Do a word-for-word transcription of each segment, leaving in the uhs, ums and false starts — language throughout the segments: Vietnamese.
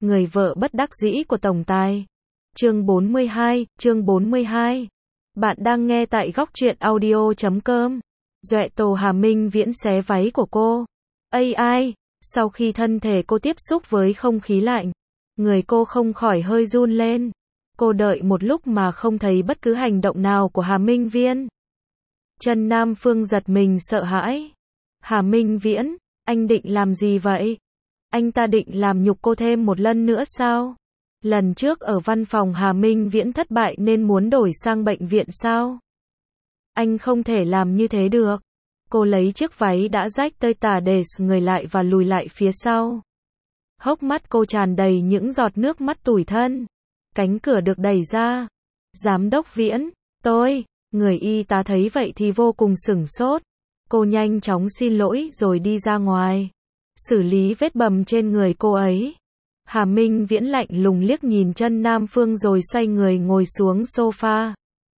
Người vợ bất đắc dĩ của tổng tài. Chương bốn mươi hai, chương bốn mươi hai. Bạn đang nghe tại góc truyện audio chấm com. Duệ Tổ Hà Minh Viễn xé váy của cô. a i, sau khi thân thể cô tiếp xúc với không khí lạnh, người cô không khỏi hơi run lên. Cô đợi một lúc mà không thấy bất cứ hành động nào của Hà Minh Viễn. Trần Nam Phương giật mình sợ hãi. Hà Minh Viễn, anh định làm gì vậy? Anh ta định làm nhục cô thêm một lần nữa sao? Lần trước ở văn phòng Hà Minh Viễn thất bại nên muốn đổi sang bệnh viện sao? Anh không thể làm như thế được. Cô lấy chiếc váy đã rách tơi tả để người lại và lùi lại phía sau. Hốc mắt cô tràn đầy những giọt nước mắt tủi thân. Cánh cửa được đẩy ra. Giám đốc Viễn, tôi, người y tá thấy vậy thì vô cùng sửng sốt. Cô nhanh chóng xin lỗi rồi đi ra ngoài. Xử lý vết bầm trên người cô ấy. Hà Minh Viễn lạnh lùng liếc nhìn Trần Nam Phương rồi xoay người ngồi xuống sofa.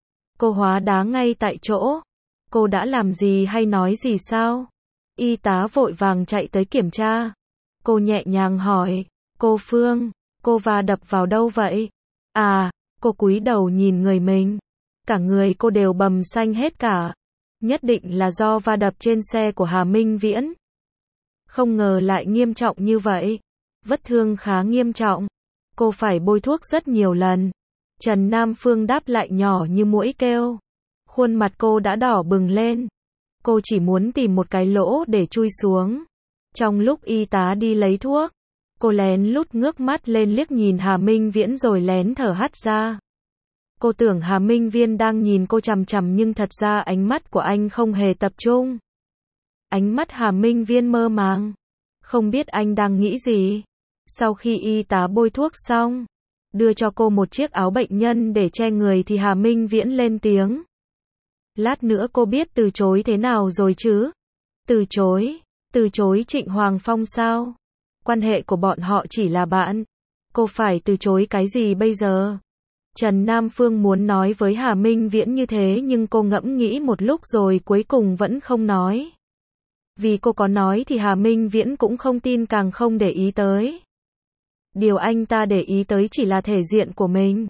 Cô hóa đá ngay tại chỗ. Cô đã làm gì hay nói gì sao? Y tá vội vàng chạy tới kiểm tra. Cô nhẹ nhàng hỏi, cô Phương, cô va đập vào đâu vậy? À, cô cúi đầu nhìn người mình. Cả người cô đều bầm xanh hết cả. Nhất định là do va đập trên xe của Hà Minh Viễn. Không ngờ lại nghiêm trọng như vậy. Vết thương khá nghiêm trọng. Cô phải bôi thuốc rất nhiều lần. Trần Nam Phương đáp lại nhỏ như muỗi kêu. Khuôn mặt cô đã đỏ bừng lên. Cô chỉ muốn tìm một cái lỗ để chui xuống. Trong lúc y tá đi lấy thuốc, cô lén lút ngước mắt lên liếc nhìn Hà Minh Viễn rồi lén thở hắt ra. Cô tưởng Hà Minh Viễn đang nhìn cô chằm chằm nhưng thật ra ánh mắt của anh không hề tập trung. Ánh mắt Hà Minh Viễn mơ màng. Không biết anh đang nghĩ gì. Sau khi y tá bôi thuốc xong, đưa cho cô một chiếc áo bệnh nhân để che người thì Hà Minh Viễn lên tiếng. Lát nữa cô biết từ chối thế nào rồi chứ? Từ chối? Từ chối Trịnh Hoàng Phong sao? Quan hệ của bọn họ chỉ là bạn. Cô phải từ chối cái gì bây giờ? Trần Nam Phương muốn nói với Hà Minh Viễn như thế nhưng cô ngẫm nghĩ một lúc rồi cuối cùng vẫn không nói. Vì cô có nói thì Hà Minh Viễn cũng không tin càng không để ý tới. Điều anh ta để ý tới chỉ là thể diện của mình.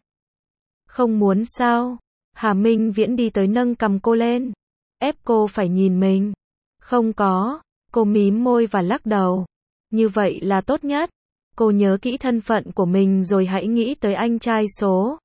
Không muốn sao? Hà Minh Viễn đi tới nâng cằm cô lên. Ép cô phải nhìn mình. Không có. Cô mím môi và lắc đầu. Như vậy là tốt nhất. Cô nhớ kỹ thân phận của mình rồi hãy nghĩ tới anh trai số.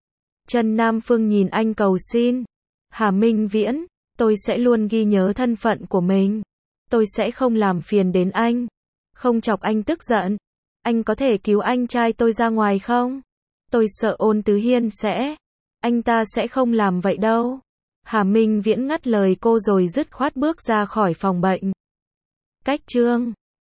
Trần Nam Phương nhìn anh cầu xin. Hà Minh Viễn, tôi sẽ luôn ghi nhớ thân phận của mình. Tôi sẽ không làm phiền đến anh. Không chọc anh tức giận. Anh có thể cứu anh trai tôi ra ngoài không? Tôi sợ Ôn Tứ Hiên sẽ. Anh ta sẽ không làm vậy đâu. Hà Minh Viễn ngắt lời cô rồi dứt khoát bước ra khỏi phòng bệnh. Cách chương